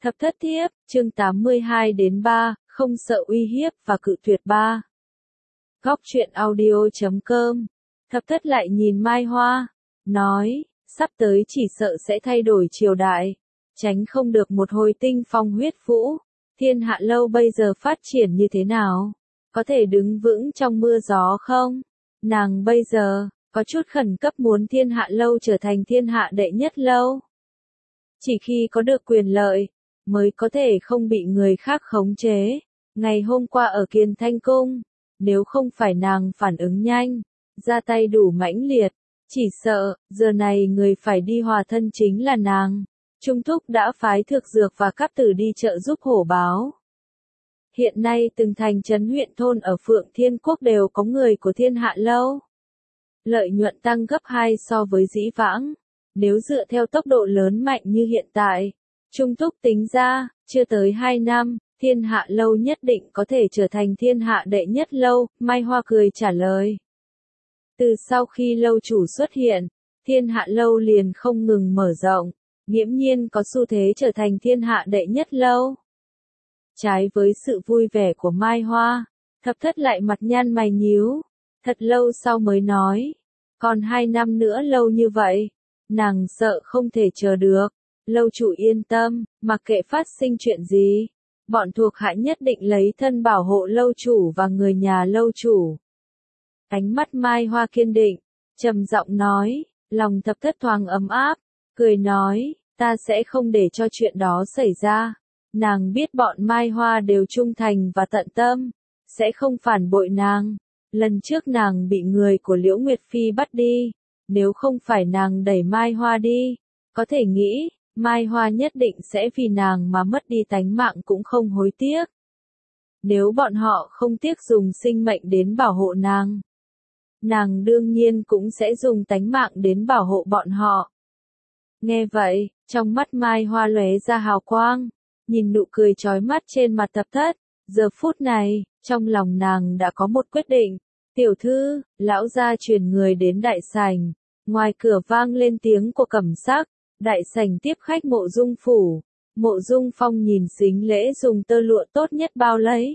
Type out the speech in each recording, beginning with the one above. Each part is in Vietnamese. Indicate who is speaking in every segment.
Speaker 1: Thập thất thiếp, chương 82-3, không sợ uy hiếp và cự tuyệt 3. Góc truyện audio.com. Thập thất lại nhìn Mai Hoa, nói, sắp tới chỉ sợ sẽ thay đổi triều đại, tránh không được một hồi tinh phong huyết vũ. Thiên Hạ Lâu bây giờ phát triển như thế nào? Có thể đứng vững trong mưa gió không? Nàng bây giờ, có chút khẩn cấp muốn Thiên Hạ Lâu trở thành thiên hạ đệ nhất lâu. Chỉ khi có được quyền lợi, mới có thể không bị người khác khống chế. Ngày hôm qua ở Kiền Thanh Cung, nếu không phải nàng phản ứng nhanh, ra tay đủ mãnh liệt, chỉ sợ, giờ này người phải đi hòa thân chính là nàng. Trung Thúc đã phái Thược Dược và Cáp Tử đi trợ giúp hổ báo. Hiện nay từng thành trấn huyện thôn ở Phượng Thiên Quốc đều có người của Thiên Hạ Lâu. Lợi nhuận tăng gấp 2 so với dĩ vãng. Nếu dựa theo tốc độ lớn mạnh như hiện tại, Trung Thúc tính ra, chưa tới 2 năm, Thiên Hạ Lâu nhất định có thể trở thành thiên hạ đệ nhất lâu, Mai Hoa cười trả lời. Từ sau khi lâu chủ xuất hiện, Thiên Hạ Lâu liền không ngừng mở rộng, nghiễm nhiên có xu thế trở thành thiên hạ đệ nhất lâu. Trái với sự vui vẻ của Mai Hoa, Thập thất lại mặt nhăn mày nhíu, thật lâu sau mới nói, còn 2 năm nữa lâu như vậy, nàng sợ không thể chờ được. Lâu chủ yên tâm, mặc kệ phát sinh chuyện gì, bọn thuộc hạ nhất định lấy thân bảo hộ lâu chủ và người nhà lâu chủ. Ánh mắt Mai Hoa kiên định, trầm giọng nói, lòng thập thất thoáng ấm áp, cười nói, ta sẽ không để cho chuyện đó xảy ra. Nàng biết bọn Mai Hoa đều trung thành và tận tâm, sẽ không phản bội nàng. Lần trước nàng bị người của Liễu Nguyệt Phi bắt đi, nếu không phải nàng đẩy Mai Hoa đi, có thể nghĩ, Mai Hoa nhất định sẽ vì nàng mà mất đi tánh mạng cũng không hối tiếc. Nếu bọn họ không tiếc dùng sinh mệnh đến bảo hộ nàng, nàng đương nhiên cũng sẽ dùng tánh mạng đến bảo hộ bọn họ. Nghe vậy, trong mắt Mai Hoa lóe ra hào quang, nhìn nụ cười chói mắt trên mặt Thập thất, giờ phút này, trong lòng nàng đã có một quyết định. Tiểu thư, lão gia truyền người đến đại sảnh, ngoài cửa vang lên tiếng của Cẩm Sắc. Đại sảnh tiếp khách Mộ Dung phủ, Mộ Dung Phong nhìn sính lễ dùng tơ lụa tốt nhất bao lấy.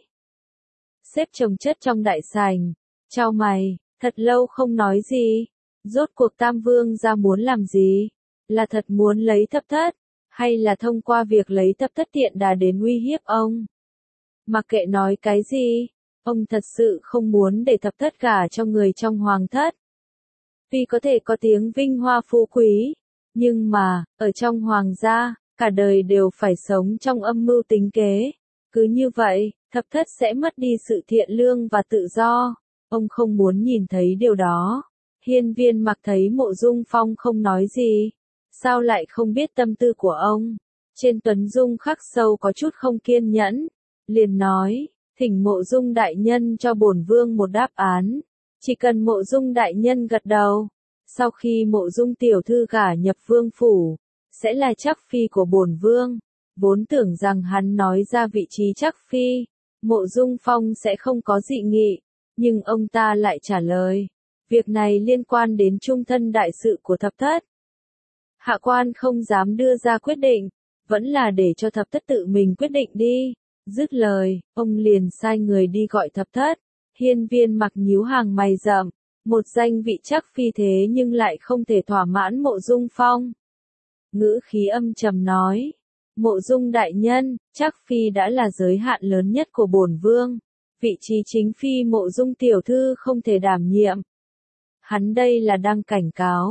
Speaker 1: Xếp chồng chất trong đại sảnh, chau mày, thật lâu không nói gì, rốt cuộc Tam Vương gia muốn làm gì? Là thật muốn lấy Thập thất, hay là thông qua việc lấy Thập thất tiện đà đến uy hiếp ông? Mặc kệ nói cái gì, ông thật sự không muốn để Thập thất gả cho người trong hoàng thất. Vì có thể có tiếng vinh hoa phú quý, nhưng mà, ở trong hoàng gia, cả đời đều phải sống trong âm mưu tính kế. Cứ như vậy, Thập thất sẽ mất đi sự thiện lương và tự do. Ông không muốn nhìn thấy điều đó. Hiên Viên Mặc thấy Mộ Dung Phong không nói gì. Sao lại không biết tâm tư của ông? Trên tuấn dung khắc sâu có chút không kiên nhẫn. Liền nói, thỉnh Mộ Dung đại nhân cho bổn vương một đáp án. Chỉ cần Mộ Dung đại nhân gật đầu. Sau khi Mộ Dung tiểu thư gả nhập vương phủ, sẽ là trắc phi của bổn vương. Vốn tưởng rằng hắn nói ra vị trí trắc phi, Mộ Dung Phong sẽ không có dị nghị, nhưng ông ta lại trả lời, việc này liên quan đến trung thân đại sự của Thập thất. Hạ quan không dám đưa ra quyết định, vẫn là để cho Thập thất tự mình quyết định đi. Dứt lời, ông liền sai người đi gọi Thập thất. Hiên Viên Mặc nhíu hàng mày rậm. Một danh vị trắc phi thế nhưng lại không thể thỏa mãn Mộ Dung Phong. Ngữ khí âm trầm nói, Mộ Dung đại nhân, trắc phi đã là giới hạn lớn nhất của bổn vương. Vị trí chính phi Mộ Dung tiểu thư không thể đảm nhiệm. Hắn đây là đang cảnh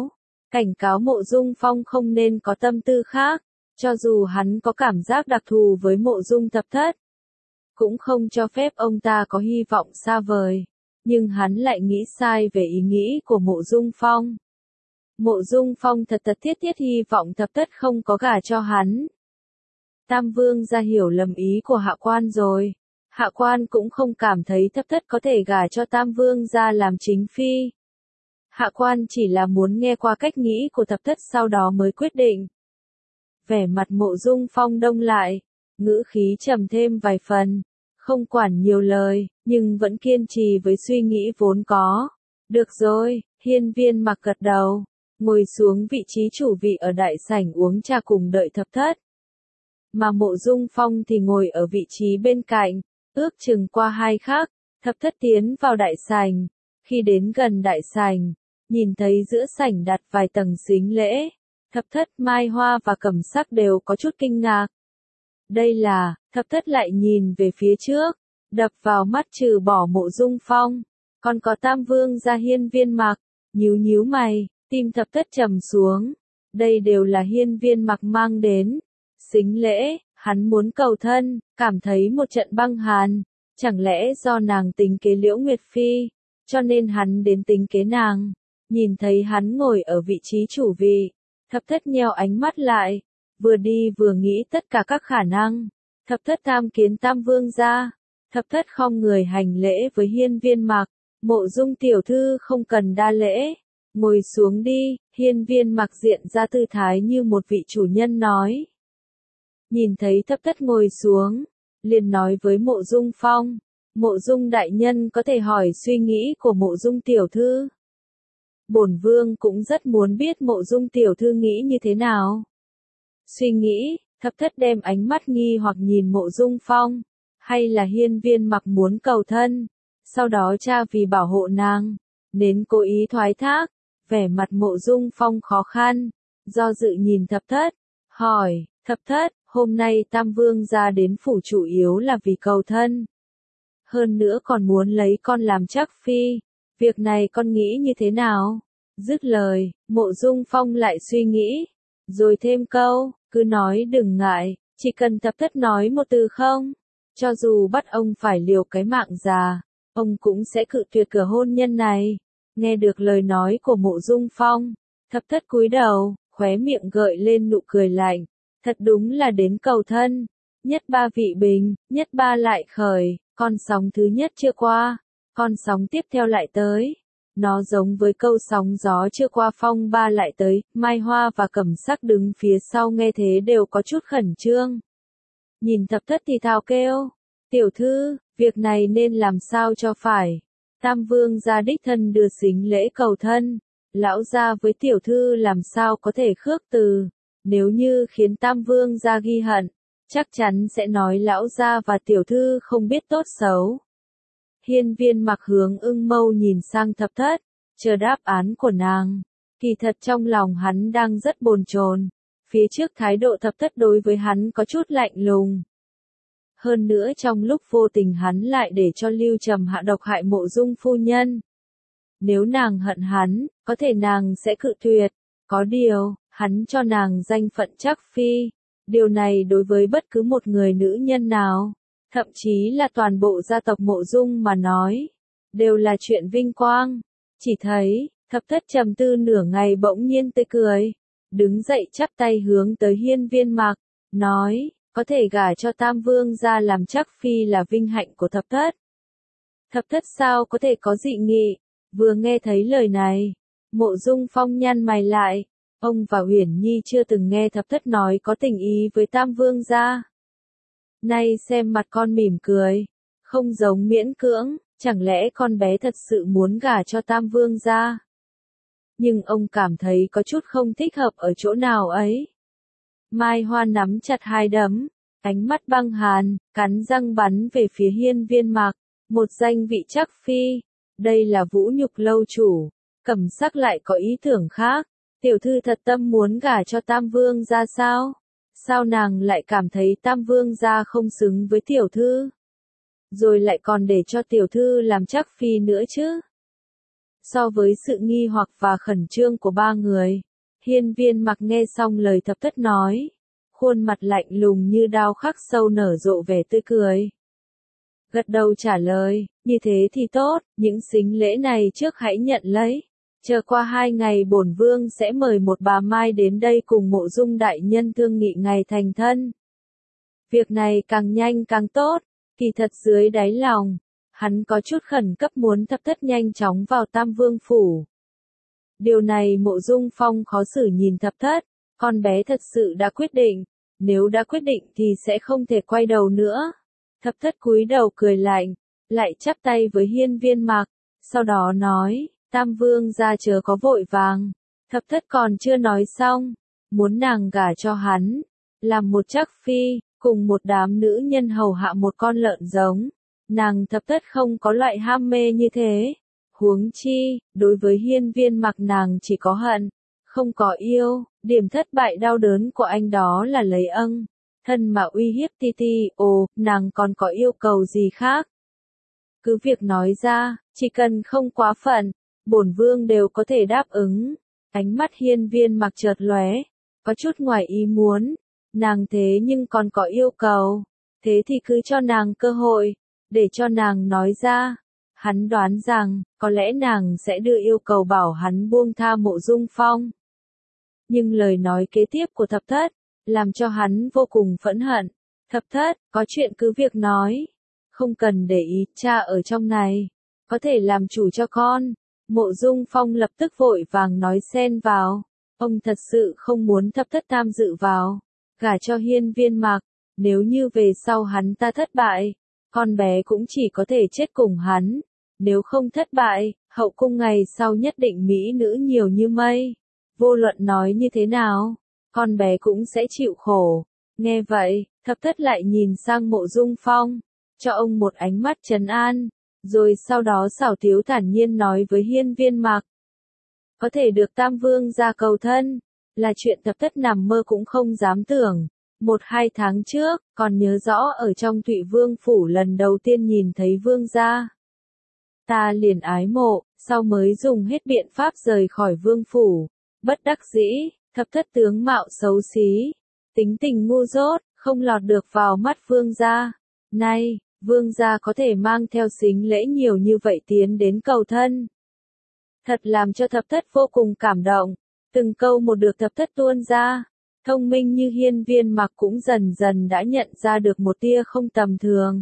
Speaker 1: cáo Mộ Dung Phong không nên có tâm tư khác, cho dù hắn có cảm giác đặc thù với Mộ Dung Thập thất. Cũng không cho phép ông ta có hy vọng xa vời. Nhưng hắn lại nghĩ sai về ý nghĩ của Mộ Dung Phong. Mộ Dung Phong thật thiết hy vọng Thập thất không có gả cho hắn. Tam Vương gia hiểu lầm ý của hạ quan rồi. Hạ quan cũng không cảm thấy Thập thất có thể gả cho Tam Vương gia làm chính phi. Hạ quan chỉ là muốn nghe qua cách nghĩ của Thập thất sau đó mới quyết định. Vẻ mặt Mộ Dung Phong đông lại, ngữ khí trầm thêm vài phần. Không quản nhiều lời, nhưng vẫn kiên trì với suy nghĩ vốn có. Được rồi, Hiên Viên Mặc gật đầu, ngồi xuống vị trí chủ vị ở đại sảnh uống trà cùng đợi Thập thất. mà Mộ Dung Phong thì ngồi ở vị trí bên cạnh, ước chừng qua 2 khắc, thập thất tiến vào đại sảnh. Khi đến gần đại sảnh, nhìn thấy giữa sảnh đặt vài tầng sính lễ, thập thất, Mai Hoa và Cẩm Sắc đều có chút kinh ngạc. Đây là, thập thất lại nhìn về phía trước, đập vào mắt trừ bỏ Mộ Dung Phong, còn có Tam Vương gia Hiên Viên Mặc, nhíu mày, tim thập thất trầm xuống. Đây đều là Hiên Viên Mặc mang đến sính lễ, hắn muốn cầu thân, cảm thấy một trận băng hàn, chẳng lẽ do nàng tính kế Liễu Nguyệt Phi, cho nên hắn đến tính kế nàng. Nhìn thấy hắn ngồi ở vị trí chủ vị, thập thất nheo ánh mắt lại, vừa đi vừa nghĩ tất cả các khả năng. Thập thất tham kiến Tam Vương gia, thập thất khom người hành lễ với Hiên Viên Mặc, Mộ Dung tiểu thư không cần đa lễ, ngồi xuống đi. Hiên Viên Mặc diện ra tư thái như một vị chủ nhân nói. Nhìn thấy thập thất ngồi xuống, liền nói với Mộ Dung Phong, Mộ Dung đại nhân có thể hỏi suy nghĩ của Mộ Dung tiểu thư. Bổn vương cũng rất muốn biết Mộ Dung tiểu thư nghĩ như thế nào. Suy nghĩ, thập thất đem ánh mắt nghi hoặc nhìn Mộ Dung Phong, hay là Hiên Viên Mặc muốn cầu thân, sau đó cha vì bảo hộ nàng, nên cố ý thoái thác. Vẻ mặt Mộ Dung Phong khó khăn, do dự nhìn thập thất, hỏi, thập thất, hôm nay Tam Vương gia đến phủ chủ yếu là vì cầu thân. Hơn nữa còn muốn lấy con làm trắc phi, việc này con nghĩ như thế nào? Dứt lời, Mộ Dung Phong lại suy nghĩ, rồi thêm câu, cứ nói đừng ngại, chỉ cần thập thất nói một từ không, cho dù bắt ông phải liều cái mạng già, ông cũng sẽ cự tuyệt cửa hôn nhân này. Nghe được lời nói của Mộ Dung Phong, thập thất cúi đầu, khóe miệng gợi lên nụ cười lạnh, thật đúng là đến cầu thân, nhất ba vị bình, nhất ba lại khởi, con sóng thứ nhất chưa qua, con sóng tiếp theo lại tới. Nó giống với câu sóng gió chưa qua phong ba lại tới. Mai Hoa và Cẩm Sắc đứng phía sau nghe thế đều có chút khẩn trương. Nhìn thập thất thì thào kêu, tiểu thư, việc này nên làm sao cho phải. Tam Vương gia đích thân đưa sính lễ cầu thân, lão gia với tiểu thư làm sao có thể khước từ, nếu như khiến Tam Vương gia ghi hận, chắc chắn sẽ nói lão gia và tiểu thư không biết tốt xấu. Hiên Viên Mặc hướng ưng mâu nhìn sang thập thất, chờ đáp án của nàng. Kỳ thật trong lòng hắn đang rất bồn chồn, phía trước thái độ thập thất đối với hắn có chút lạnh lùng. Hơn nữa trong lúc vô tình hắn lại để cho Lưu Trầm hạ độc hại Mộ Dung phu nhân. Nếu nàng hận hắn, có thể nàng sẽ cự tuyệt. Có điều, hắn cho nàng danh phận trắc phi. Điều này đối với bất cứ một người nữ nhân nào, thậm chí là toàn bộ gia tộc Mộ Dung mà nói, đều là chuyện vinh quang. Chỉ thấy, thập thất trầm tư nửa ngày bỗng nhiên tươi cười, đứng dậy chắp tay hướng tới Hiên Viên Mặc, nói, có thể gả cho Tam Vương gia làm trắc phi là vinh hạnh của thập thất. Thập thất sao có thể có dị nghị, vừa nghe thấy lời này, Mộ Dung Phong nhăn mày lại, ông và Uyển Nhi chưa từng nghe thập thất nói có tình ý với Tam Vương gia. Nay xem mặt con mỉm cười, không giống miễn cưỡng, chẳng lẽ con bé thật sự muốn gả cho Tam Vương gia? Nhưng ông cảm thấy có chút không thích hợp ở chỗ nào ấy. Mai Hoa nắm chặt hai đấm, ánh mắt băng hàn, cắn răng bắn về phía Hiên Viên Mặc, một danh vị trắc phi, đây là vũ nhục lâu chủ. Cẩm Sắc lại có ý tưởng khác, tiểu thư thật tâm muốn gả cho Tam Vương gia sao? Sao nàng lại cảm thấy Tam Vương gia không xứng với tiểu thư? Rồi lại còn để cho tiểu thư làm trắc phi nữa chứ? So với sự nghi hoặc và khẩn trương của ba người, Hiên Viên Mặc nghe xong lời thập thất nói, khuôn mặt lạnh lùng như đao khắc sâu nở rộ vẻ tươi cười. Gật đầu trả lời, như thế thì tốt, những sính lễ này trước hãy nhận lấy. Chờ qua 2 ngày bổn vương sẽ mời một bà Mai đến đây cùng Mộ Dung đại nhân thương nghị ngày thành thân. Việc này càng nhanh càng tốt, kỳ thật dưới đáy lòng, hắn có chút khẩn cấp muốn thập thất nhanh chóng vào Tam Vương phủ. Điều này Mộ Dung Phong khó xử nhìn thập thất, con bé thật sự đã quyết định, nếu đã quyết định thì sẽ không thể quay đầu nữa. Thập thất cúi đầu cười lạnh, lại chắp tay với Hiên Viên Mặc, sau đó nói, Tam Vương gia chớ có vội vàng. Thập thất còn chưa nói xong, muốn nàng gả cho hắn, làm một trắc phi, cùng một đám nữ nhân hầu hạ một con lợn giống. Nàng thập thất không có loại ham mê như thế. Huống chi, đối với Hiên Viên Mặc nàng chỉ có hận, không có yêu. Điểm thất bại đau đớn của anh đó là lấy thân mà uy hiếp Ti Ti. Ồ, nàng còn có yêu cầu gì khác? Cứ việc nói ra, chỉ cần không quá phận, bổn vương đều có thể đáp ứng. Ánh mắt Hiên Viên Mặc chợt lóe, có chút ngoài ý muốn. Nàng thế nhưng còn có yêu cầu. Thế thì cứ cho nàng cơ hội, để cho nàng nói ra. Hắn đoán rằng, có lẽ nàng sẽ đưa yêu cầu bảo hắn buông tha Mộ Dung Phong. Nhưng lời nói kế tiếp của thập thất, làm cho hắn vô cùng phẫn hận. Thập thất, có chuyện cứ việc nói. Không cần để ý, cha ở trong này. Có thể làm chủ cho con. Mộ Dung Phong lập tức vội vàng nói xen vào. Ông thật sự không muốn thập thất tham dự vào. Gả cho Hiên Viên Mặc. Nếu như về sau hắn ta thất bại, con bé cũng chỉ có thể chết cùng hắn. Nếu không thất bại, hậu cung ngày sau nhất định mỹ nữ nhiều như mây. Vô luận nói như thế nào, con bé cũng sẽ chịu khổ. Nghe vậy, thập thất lại nhìn sang Mộ Dung Phong, cho ông một ánh mắt trấn an, rồi sau đó xảo tiếu thản nhiên nói với Hiên Viên Mặc. Có thể được Tam Vương ra cầu thân, là chuyện thập thất nằm mơ cũng không dám tưởng. 1-2 tháng trước, còn nhớ rõ ở trong Thụy Vương phủ lần đầu tiên nhìn thấy Vương gia. Ta liền ái mộ, sau mới dùng hết biện pháp rời khỏi Vương phủ. Bất đắc dĩ, thập thất tướng mạo xấu xí, tính tình ngu dốt, không lọt được vào mắt Vương gia. Nay, Vương gia có thể mang theo sính lễ nhiều như vậy tiến đến cầu thân. Thật làm cho thập thất vô cùng cảm động, từng câu một được thập thất tuôn ra. Thông minh như Hiên Viên Mặc cũng dần dần đã nhận ra được một tia không tầm thường.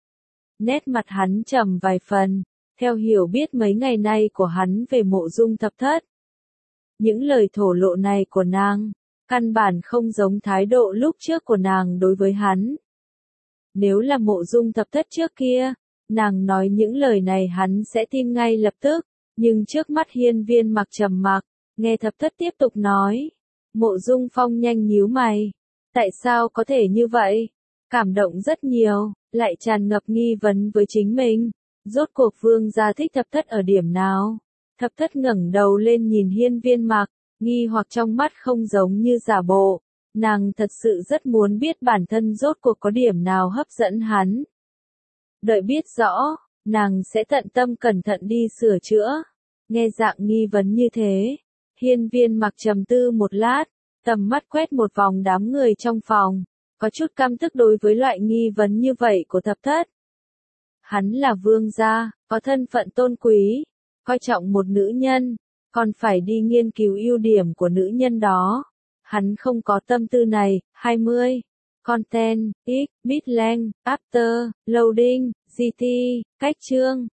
Speaker 1: Nét mặt hắn trầm vài phần, theo hiểu biết mấy ngày nay của hắn về Mộ Dung thập thất. Những lời thổ lộ này của nàng, căn bản không giống thái độ lúc trước của nàng đối với hắn. Nếu là Mộ Dung thập thất trước kia, nàng nói những lời này hắn sẽ tin ngay lập tức, nhưng trước mắt Hiên Viên Mặc trầm mặc, nghe thập thất tiếp tục nói. Mộ Dung Phong nhanh nhíu mày. Tại sao có thể như vậy? Cảm động rất nhiều, lại tràn ngập nghi vấn với chính mình. Rốt cuộc Vương gia thích thập thất ở điểm nào? Thập thất ngẩng đầu lên nhìn Hiên Viên Mặc, nghi hoặc trong mắt không giống như giả bộ. Nàng thật sự rất muốn biết bản thân rốt cuộc có điểm nào hấp dẫn hắn. Đợi biết rõ, nàng sẽ tận tâm cẩn thận đi sửa chữa. Nghe dạng nghi vấn như thế, Hiên Viên Mặc trầm tư một lát, tầm mắt quét một vòng đám người trong phòng, có chút căm tức đối với loại nghi vấn như vậy của thập thất. Hắn là vương gia, có thân phận tôn quý, coi trọng một nữ nhân, còn phải đi nghiên cứu ưu điểm của nữ nhân đó. Hắn không có tâm tư này. 20. Content, X, Bitlang, After, Loading, GT, cách chương.